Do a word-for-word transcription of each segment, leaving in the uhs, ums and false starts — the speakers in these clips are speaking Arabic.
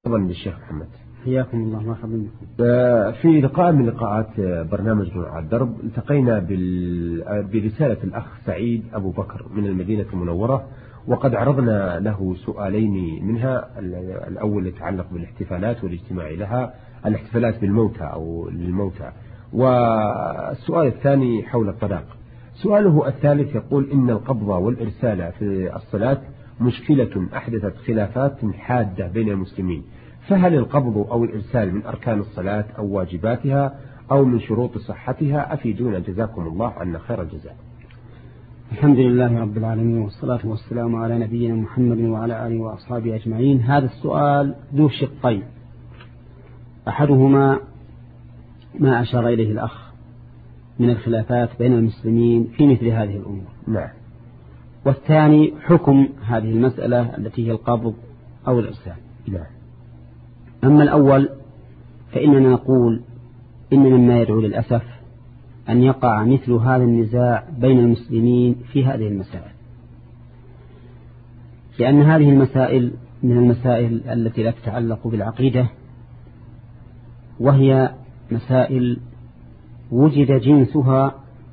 طبعا للشيخ محمد. حياكم الله مرحبا بكم. في لقاء من لقاءات برنامج نور على الدرب التقينا برسالة الأخ سعيد أبو بكر من المدينة المنورة، وقد عرضنا له سؤالين منها. الأول يتعلق بالاحتفالات والاجتماع لها، الاحتفالات بالموتى أو للموتى، والسؤال الثاني حول الطلاق. سؤاله الثالث يقول إن القبض والإرسال في الصلاة مشكلة أحدثت خلافات حادة بين المسلمين، فهل القبض أو الإرسال من أركان الصلاة أو واجباتها أو من شروط صحتها؟ أفيدونا جزاكم الله عنا خير الجزاء. الحمد لله رب العالمين، والصلاة والسلام على نبينا محمد وعلى آله وأصحابه أجمعين. هذا السؤال ذو شقين، أحدهما ما أشار إليه الأخ من الخلافات بين المسلمين في مثل هذه الأمور، نعم. والثاني حكم هذه المسألة التي هي القبض أو الإرسال، نعم. أما الأول فإننا نقول إن مما يدعو للأسف أن يقع مثل هذا النزاع بين المسلمين في هذه المسائل، لأن هذه المسائل من المسائل التي لا تتعلق بالعقيدة، وهي مسائل وجد جنسها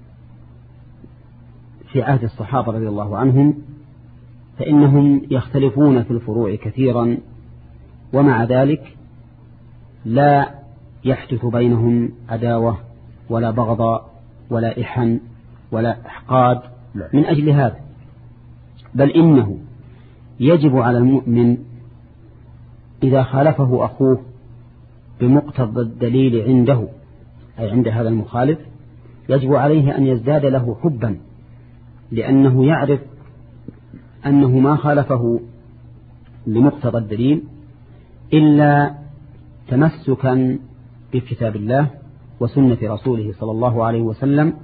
في عهد الصحابة رضي الله عنهم، فإنهم يختلفون في الفروع كثيرا، ومع ذلك لا يحدث بينهم عداوة ولا بغضاء ولا إحن ولا إحقاد من أجل هذا، بل إنه يجب على المؤمن إذا خالفه أخوه بمقتضى الدليل عنده، أي عند هذا المخالف، يجب عليه أن يزداد له حبا، لأنه يعرف أنه ما خالفه لمقتضى الدليل إلا تمسكا بكتاب الله وسنة رسوله صلى الله عليه وسلم،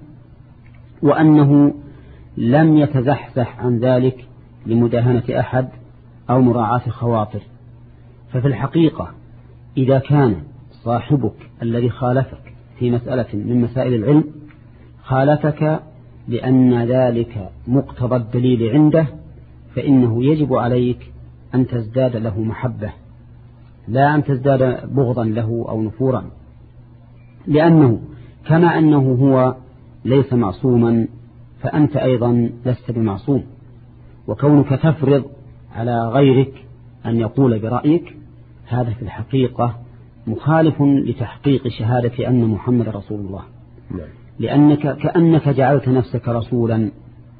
وأنه لم يتزحزح عن ذلك لمداهنة أحد أو مراعاة خواطر. ففي الحقيقة إذا كان صاحبك الذي خالفك في مسألة من مسائل العلم خالفك لأن ذلك مقتضى الدليل عنده، فإنه يجب عليك أن تزداد له محبة، لا أن تزداد بغضا له أو نفورا، لأنه كما أنه هو ليس معصوما فأنت أيضا لست بمعصوم، وكونك تفرض على غيرك أن يقول برأيك هذا في الحقيقة مخالف لتحقيق شهادة أن محمد رسول الله، لأنك كأنك جعلت نفسك رسولا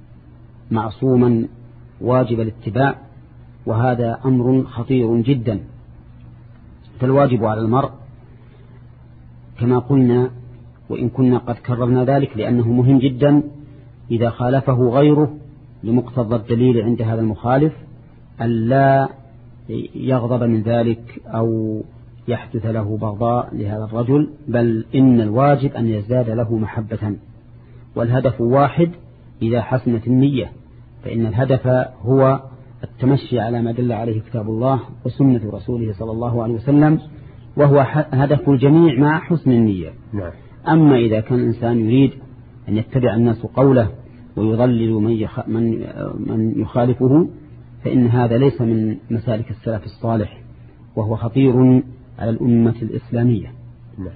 معصوما واجب الاتباع، وهذا أمر خطير جدا. فالواجب على المرء كما قلنا، وإن كنا قد كررنا ذلك لأنه مهم جدا، إذا خالفه غيره لمقتضى الدليل عند هذا المخالف ألا يغضب من ذلك أو يحدث له بغضاء لهذا الرجل، بل إن الواجب أن يزداد له محبة، والهدف واحد إذا حسنت النية، فإن الهدف هو التمشي على ما دل عليه كتاب الله وسنة رسوله صلى الله عليه وسلم، وهو هدف الجميع مع حسن النية. نعم. أما إذا كان الإنسان يريد أن يتبع الناس قوله ويضلل من من يخالفه، فإن هذا ليس من مسالك السلف الصالح، وهو خطير على الأمة الإسلامية. نعم.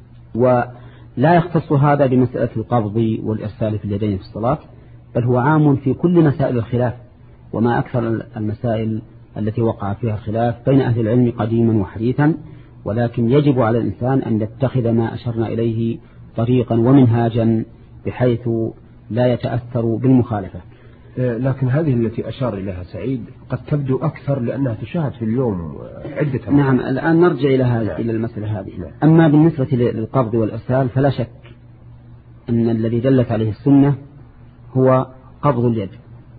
ولا يختص هذا بمسألة القبض والإرسال في اليدين في الصلاة، بل هو عام في كل مسائل الخلاف، وما أكثر المسائل التي وقع فيها الخلاف بين أهل العلم قديما وحديثا، ولكن يجب على الإنسان أن يتخذ ما أشرنا إليه طريقا ومنهاجا بحيث لا يتأثر بالمخالفة. لكن هذه التي أشار إليها سعيد قد تبدو أكثر لأنها تشاهد في اليوم عدة. نعم. الآن نرجع إلى هذا إلى المسألة هذه. نعم. أما بالنسبة للقبض والإرسال فلا شك أن الذي دلت عليه السنة هو قبض اليد،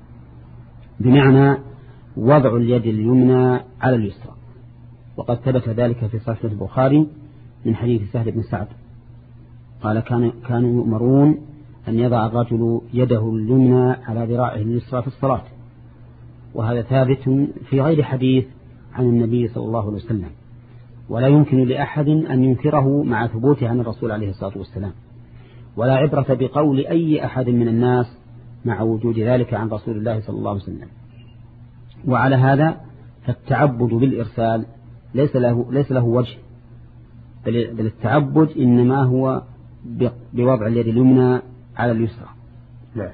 بمعنى وضع اليد اليمنى على اليسرى، وقد ثبت ذلك في صحيح البخاري من حديث سهل بن سعد قال كان كانوا يؤمرون أن يضع الرجل يده اليمنى على ذراعه اليسرى في الصلاة، وهذا ثابت في غير حديث عن النبي صلى الله عليه وسلم، ولا يمكن لأحد أن ينكره مع ثبوته عن الرسول عليه الصلاة والسلام، ولا عبرة بقول أي أحد من الناس مع وجود ذلك عن رسول الله صلى الله عليه وسلم. وعلى هذا فالتعبد بالإرسال ليس له, ليس له وجه، بل التعبد إنما هو بوضع اليد اليمنى على اليسرى. نعم.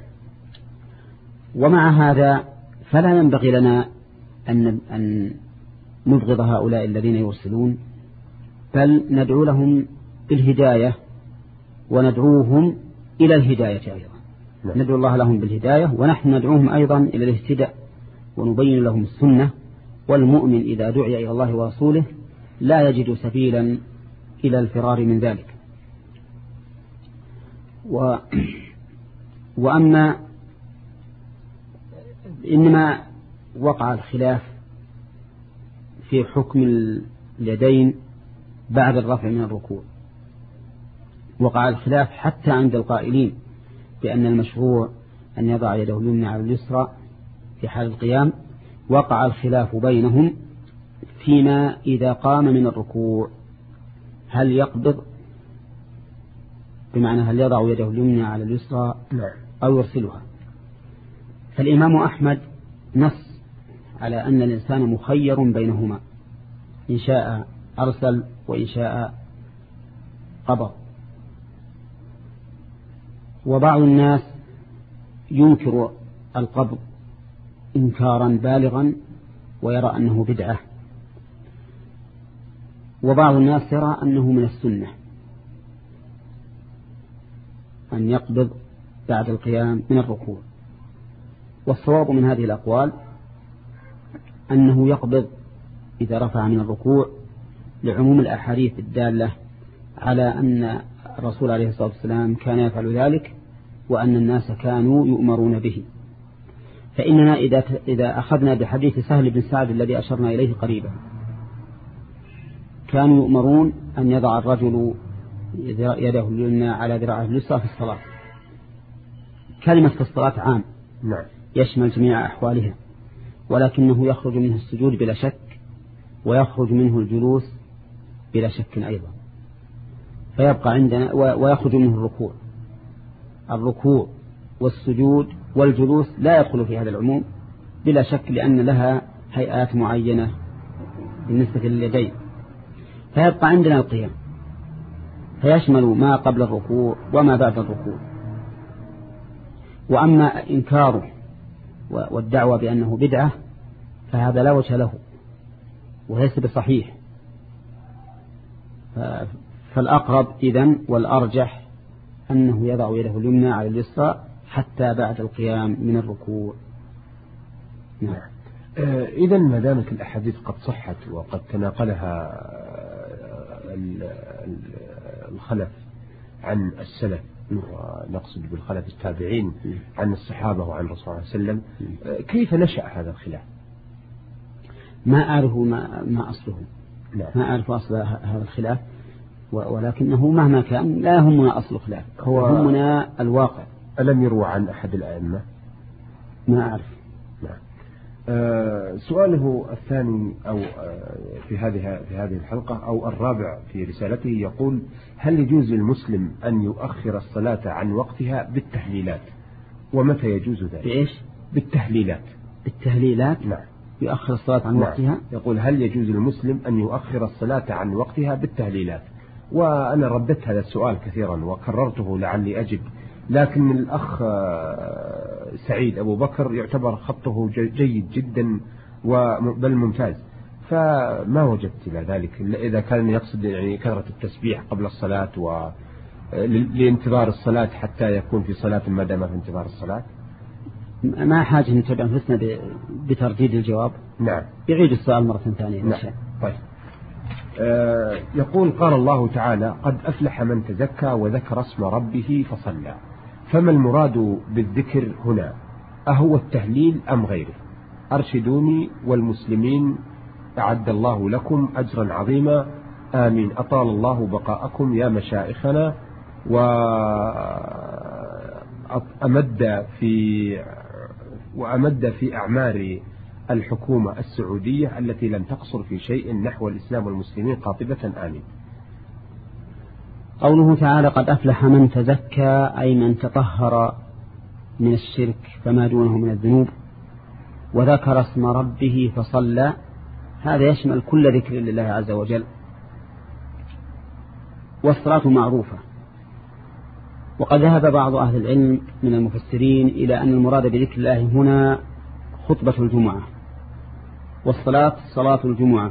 ومع هذا فلا ينبغي لنا أن أن نبغض هؤلاء الذين يرسلون، بل ندعو لهم بالهداية وندعوهم إلى الهداية أيضا. نعم. ندعو الله لهم بالهداية ونحن ندعوهم أيضا إلى الاهتداء ونبين لهم السنة. والمؤمن إذا دعي إلى الله ورسوله لا يجد سبيلا إلى الفرار من ذلك. و وأما إنما وقع الخلاف في حكم اليدين بعد الرفع من الركوع، وقع الخلاف حتى عند القائلين بأن المشروع أن يضع يده اليمنى على اليسرى في حال القيام. وقع الخلاف بينهم فيما إذا قام من الركوع هل يقبض، بمعنى هل يضع يده اليمنى على اليسرى أو يرسلها. فالإمام أحمد نص على أن الإنسان مخير بينهما، إن شاء أرسل وإن شاء قبض. وبعض الناس ينكر القبض إنكارا بالغا ويرى أنه بدعة، وبعض الناس يرى أنه من السنة أن يقبض بعد القيام من الركوع. والصواب من هذه الأقوال أنه يقبض إذا رفع من الركوع لعموم الأحاديث الدالة على أن الرسول عليه الصلاة والسلام كان يفعل ذلك وأن الناس كانوا يؤمرون به. فإننا إذا إذا أخذنا بحديث سهل بن سعد الذي أشرنا إليه قريبا، كانوا يؤمرون أن يضع الرجل يده اليمنى على ذراعه اليسرى في الصلاة. كلمة في الصلاة عام نعم. يشمل جميع أحوالها، ولكنه يخرج منه السجود بلا شك ويخرج منه الجلوس بلا شك أيضا، فيبقى عندنا ويخرج منه الركوع. الركوع والسجود والجلوس لا يدخل في هذا العموم بلا شك، لأن لها هيئات معينة بالنسبة لليدين. فيبقى عندنا القيام، فيشمل ما قبل الركوع وما بعد الركوع. وأما إنكاره والدعوة بأنه بدعة فهذا لا وجه له وليس بصحيح. فالأقرب إذن والأرجح أنه يضع يده اليمنى على اليسرى حتى بعد القيام من الركوع. نعم. آه إذن ما دامت الأحاديث قد صحت وقد تناقلها الخلف عن السلف، ونقصد بالخلف التابعين عن الصحابة وعن الرسول صلى الله عليه وسلم، كيف نشأ هذا الخلاف؟ ما أعرف ما, ما أصله. نعم. ما أعرف أصل هذا الخلاف، ولكنه مهما كان لا يهمنا أصل الخلاف، هو يهمنا الواقع. ألم يروى عن أحد الأئمة؟ ما أعرف. نعم. آه سؤاله الثاني أو آه في هذه في هذه الحلقة أو الرابع في رسالته يقول: هل يجوز للمسلم أن يؤخر الصلاة عن وقتها بالتهليلات؟ ومتى يجوز ذلك؟ بإيش؟ بالتهليلات. بالتهليلات؟ نعم. يؤخر الصلاة عن نعم. وقتها؟ يقول: هل يجوز للمسلم أن يؤخر الصلاة عن وقتها بالتهليلات؟ وأنا رددت هذا السؤال كثيرا وكررته لعلي أجب، لكن الأخ سعيد أبو بكر يعتبر خطه جيد جدا بل ممتاز، فما وجدت إلى ذلك إذا كان يقصد يعني كثرة التسبيح قبل الصلاة ولانتظار الصلاة حتى يكون في صلاة ما دام في انتظار الصلاة. ما حاجة نتبع أنفسنا بترديد الجواب. نعم. يعيد السؤال مرة ثانية. نعم. طيب. آه يقول: قال الله تعالى: قد أفلح من تزكى وذكر اسم ربه فصلى. فما المراد بالذكر هنا؟ أهو التهليل أم غيره؟ أرشدوني والمسلمين، أعد الله لكم أجرا عظيما، آمين، أطال الله بقاءكم يا مشائخنا. وأمد في وأمد في أعمار الحكومة السعودية التي لم تقصر في شيء نحو الإسلام والمسلمين قاطبة، آمين. قوله تعالى: قد أفلح من تزكى، أي من تطهر من الشرك فما دونه من الذنوب، وذكر اسم ربه فصلى، هذا يشمل كل ذكر لله عز وجل. والصلاة معروفة، وقد ذهب بعض أهل العلم من المفسرين إلى أن المراد بذكر الله هنا خطبة الجمعة، والصلاة صلاة الجمعة.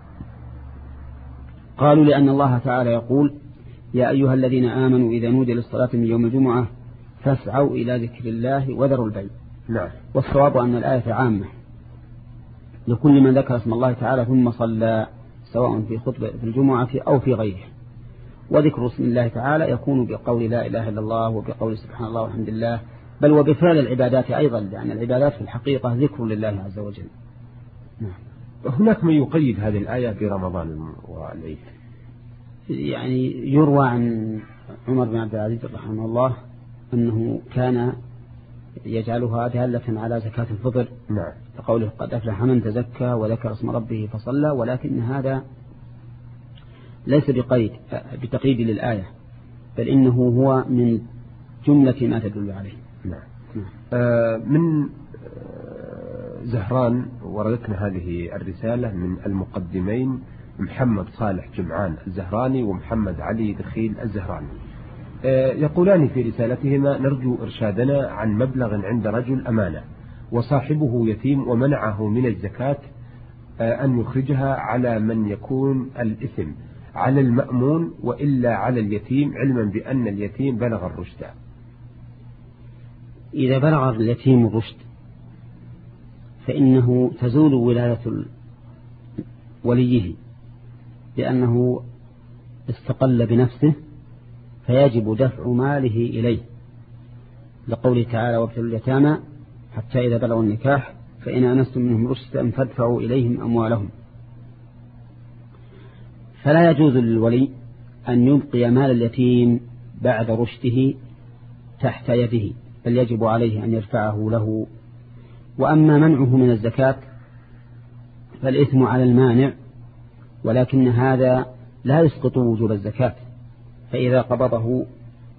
قالوا لأن الله تعالى يقول: يا أيها الذين آمنوا إذا نودي للصلاة من يوم الجمعة فاسعوا إلى ذكر الله وذروا البيع. نعم. والصواب أن الآية عامة لكل من ذكر اسم الله تعالى ثم صلى، سواء في خطبة في الجمعة أو في غيره. وذكر اسم الله تعالى يكون بقول لا إله إلا الله وبقول سبحان الله والحمد لله، بل وبفعل العبادات أيضا، لأن العبادات في الحقيقة ذكر لله عز وجل. نعم. هناك من يقيد هذه الآية برمضان والعيد. يعني يروى عن عمر بن عبد العزيز رحمه الله أنه كان يجعلها دالة على زكاة الفطر. نعم. فقوله قد أفلح من تزكى وذكر اسم ربه فصلى، ولكن هذا ليس بقيد بتقييد للآية، بل إنه هو من جملة ما تدل عليه. نعم. آه من آه زهران وردتنا هذه الرسالة من المقدمين محمد صالح جمعان الزهراني ومحمد علي دخيل الزهراني. آه يقولان في رسالتهما: نرجو إرشادنا عن مبلغ عند رجل أمانة وصاحبه يتيم ومنعه من الزكاة آه أن يخرجها على من يكون الإثم، على المأمون وإلا على اليتيم، علما بأن اليتيم بلغ الرشد. إذا بلغ اليتيم الرشد فإنه تزول ولاية وليه، لأنه استقل بنفسه، فيجب دفع ماله إليه، لقوله تعالى: وابتلوا اليتامى حتى إذا بلغوا النكاح فإن آنستم منهم رشدا فادفعوا إليهم أموالهم. فلا يجوز للولي أن يبقي مال اليتيم بعد رشده تحت يده، بل يجب عليه أن يدفعه له. وأما منعه من الزكاة فالإثم على المانع، ولكن هذا لا يسقط وجوب الزكاة. فإذا قبضه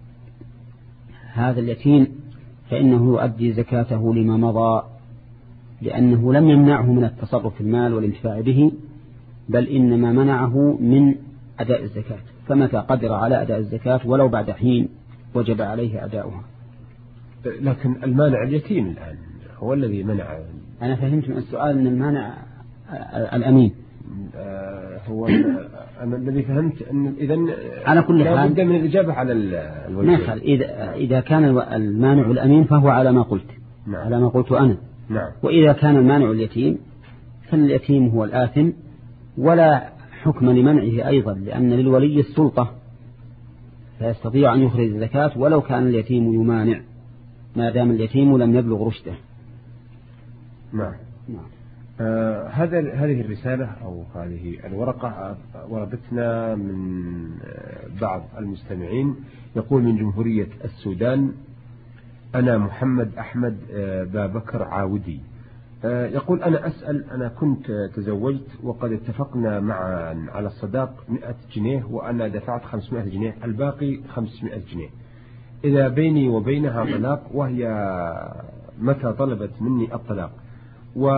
هذا اليتيم فإنه يؤدي زكاته لما مضى، لأنه لم يمنعه من التصرف في المال والانتفاع به، بل إنما منعه من أداء الزكاة. فمتى قدر على أداء الزكاة ولو بعد حين وجب عليه أداؤها. لكن المانع اليتيم الآن هو الذي منع. أنا فهمت من السؤال أن المانع الأمين. هو أنا الذي فهمت أن إذن على كل حال لا بد من الإجابة على الوجه. إذا إذا كان المانع الأمين فهو على ما قلت. نعم. على ما قلت أنا. نعم. وإذا كان المانع اليتيم فاليتيم هو الآثم، ولا حكم لمنعه أيضا، لأن للولي السلطة فيستطيع أن يخرج الزكاة ولو كان اليتيم يمانع، ما دام اليتيم لم يبلغ رشده. نعم. نعم. آه هذا هذه الرسالة أو هذه الورقة وردتنا من بعض المستمعين. يقول: من جمهورية السودان، أنا محمد أحمد بابكر عاودي. يقول: أنا أسأل، أنا كنت تزوجت وقد اتفقنا معا على الصداق مئة جنيه وأنا دفعت خمسمائة جنيه، الباقي خمسمائة جنيه. إذا بيني وبينها طلاق، وهي متى طلبت مني الطلاق و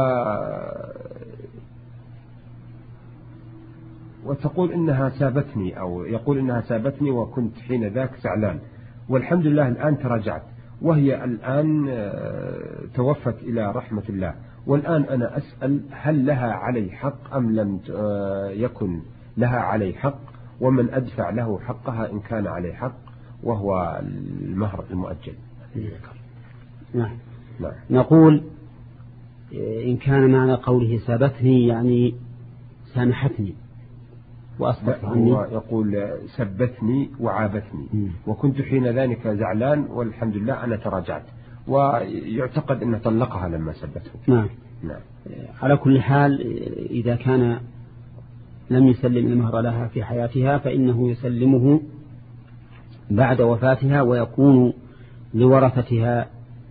وتقول إنها سابتني، أو يقول إنها سابتني وكنت حين ذاك زعلان، والحمد لله الآن تراجعت، وهي الآن توفت إلى رحمة الله. والآن أنا أسأل: هل لها علي حق أم لم يكن لها علي حق؟ ومن أدفع له حقها إن كان عليه حق، وهو المهر المؤجل. نعم. نعم. نقول إن كان معنى قوله سابتني يعني سامحتني وأصبحت عني، هو يقول سبتني وعابتني م. وكنت حين ذلك زعلان والحمد لله أنا تراجعت، ويعتقد أنه طلقها لما سبته. نعم. نعم. على كل حال إذا كان لم يسلم المهر لها في حياتها فإنه يسلمه بعد وفاتها، ويكون لورثتها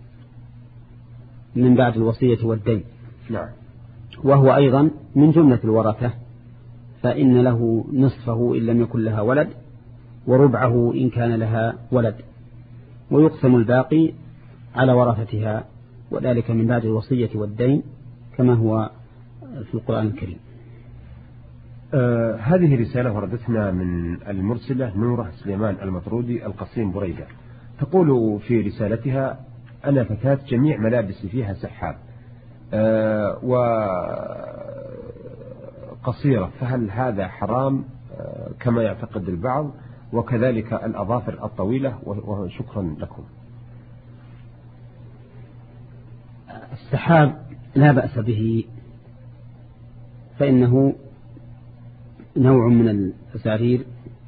من بعد الوصية والدين. نعم. وهو أيضا من جملة الورثة، فإن له نصفه إن لم يكن لها ولد، وربعه إن كان لها ولد، ويقسم الباقي على ورثتها، وذلك من بعد الوصية والدين كما هو في القرآن الكريم. آه هذه رسالة وردتنا من المرسلة نورة سليمان المطرودي القصيم بريدة. تقول في رسالتها: أنا فتاة جميع ملابسي فيها سحاب آه وقصيرة، فهل هذا حرام آه كما يعتقد البعض؟ وكذلك الأظافر الطويلة، وشكرا لكم. السحاب لا بأس به، فإنه نوع من الأسارير،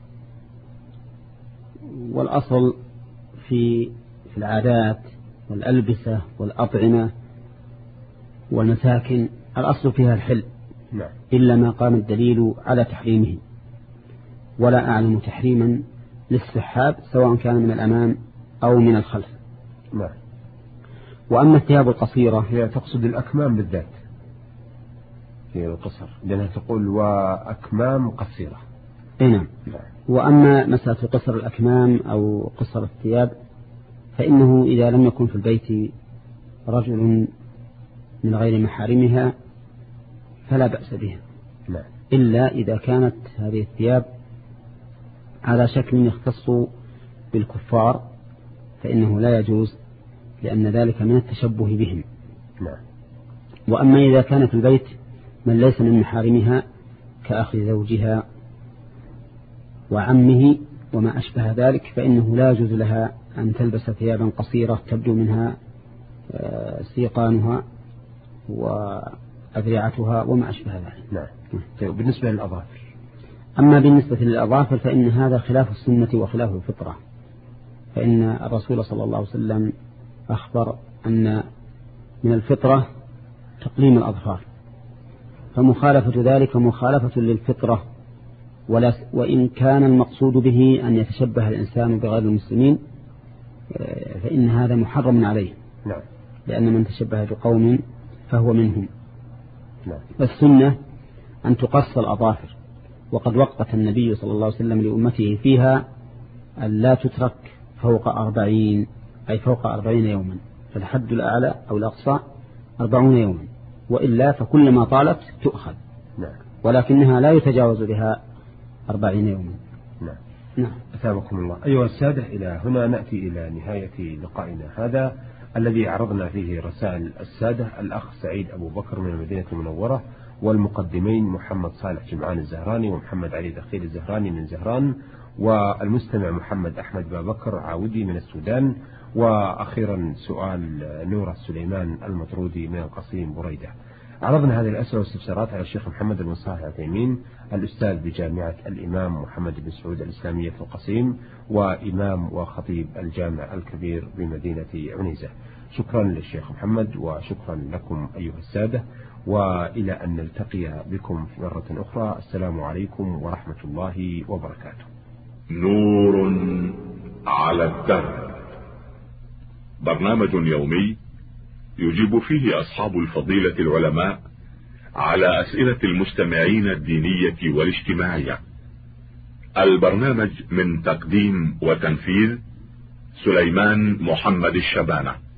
والأصل في في العادات والألبسة والأطعمة والمساكن الأصل فيها الحل، إلا ما قام الدليل على تحريمه، ولا أعلم تحريما للسحاب سواء كان من الأمام أو من الخلف. نعم. وأما الثياب القصيرة هي تقصد الأكمام بالذات في القصر، لأنها تقول وأكمام قصيرة. نعم. وأما مسألة قصر الأكمام أو قصر الثياب فإنه إذا لم يكن في البيت رجل من غير محارمها فلا بأس بها. نعم. إلا إذا كانت هذه الثياب على شكل يختص بالكفار فإنه لا يجوز، لأن ذلك من التشبه بهم. نعم. وأما إذا كان في البيت من ليس من محارمها كأخ زوجها وعمه وما أشبه ذلك فإنه لا يجوز لها أن تلبس ثيابا قصيرة تبدو منها سيقانها وأذرعتها وما أشبه ذلك. نعم. طيب بالنسبة للأظافر، أما بالنسبة للأظافر فإن هذا خلاف السنة وخلاف الفطرة، فإن الرسول صلى الله عليه وسلم أخبر أن من الفطرة تقليم الأظفار، فمخالفة ذلك مخالفة للفطرة، ولا وإن كان المقصود به أن يتشبه الإنسان بغير المسلمين فإن هذا محرم عليه. نعم. لأن من تشبه بقوم فهو منهم. نعم. فالسنة أن تقص الأظافر، وقد وقت النبي صلى الله عليه وسلم لأمته فيها أن لا تترك فوق أربعين، أي فوق أربعين يوما، فالحد الأعلى أو الأقصى أربعون يوما، وإلا فكلما طالت تؤخذ. نعم. ولكنها لا يتجاوز بها أربعين يوما. نعم. نعم. أثابكم الله. أيها السادة، إلى هنا نأتي إلى نهاية لقائنا هذا الذي عرضنا فيه رسائل السادة الأخ سعيد أبو بكر من المدينة المنورة، والمقدمين محمد صالح جمعان الزهراني ومحمد علي دخيل الزهراني من زهران، والمستمع محمد أحمد بابكر عاودي من السودان، وأخيرا سؤال نورة سليمان المطرودي من القصيم بريدة. عرضنا هذه الأسئلة والاستفسارات على الشيخ محمد بن صالح العثيمين الأستاذ بجامعة الإمام محمد بن سعود الإسلامية في القصيم، وإمام وخطيب الجامع الكبير بمدينة عنيزة. شكرا للشيخ محمد وشكرا لكم أيها السادة، وإلى أن نلتقي بكم في مرة أخرى. السلام عليكم ورحمة الله وبركاته. نور على الدرب، برنامج يومي يجيب فيه أصحاب الفضيلة العلماء على أسئلة المستمعين الدينية والاجتماعية. البرنامج من تقديم وتنفيذ سليمان محمد الشبانة.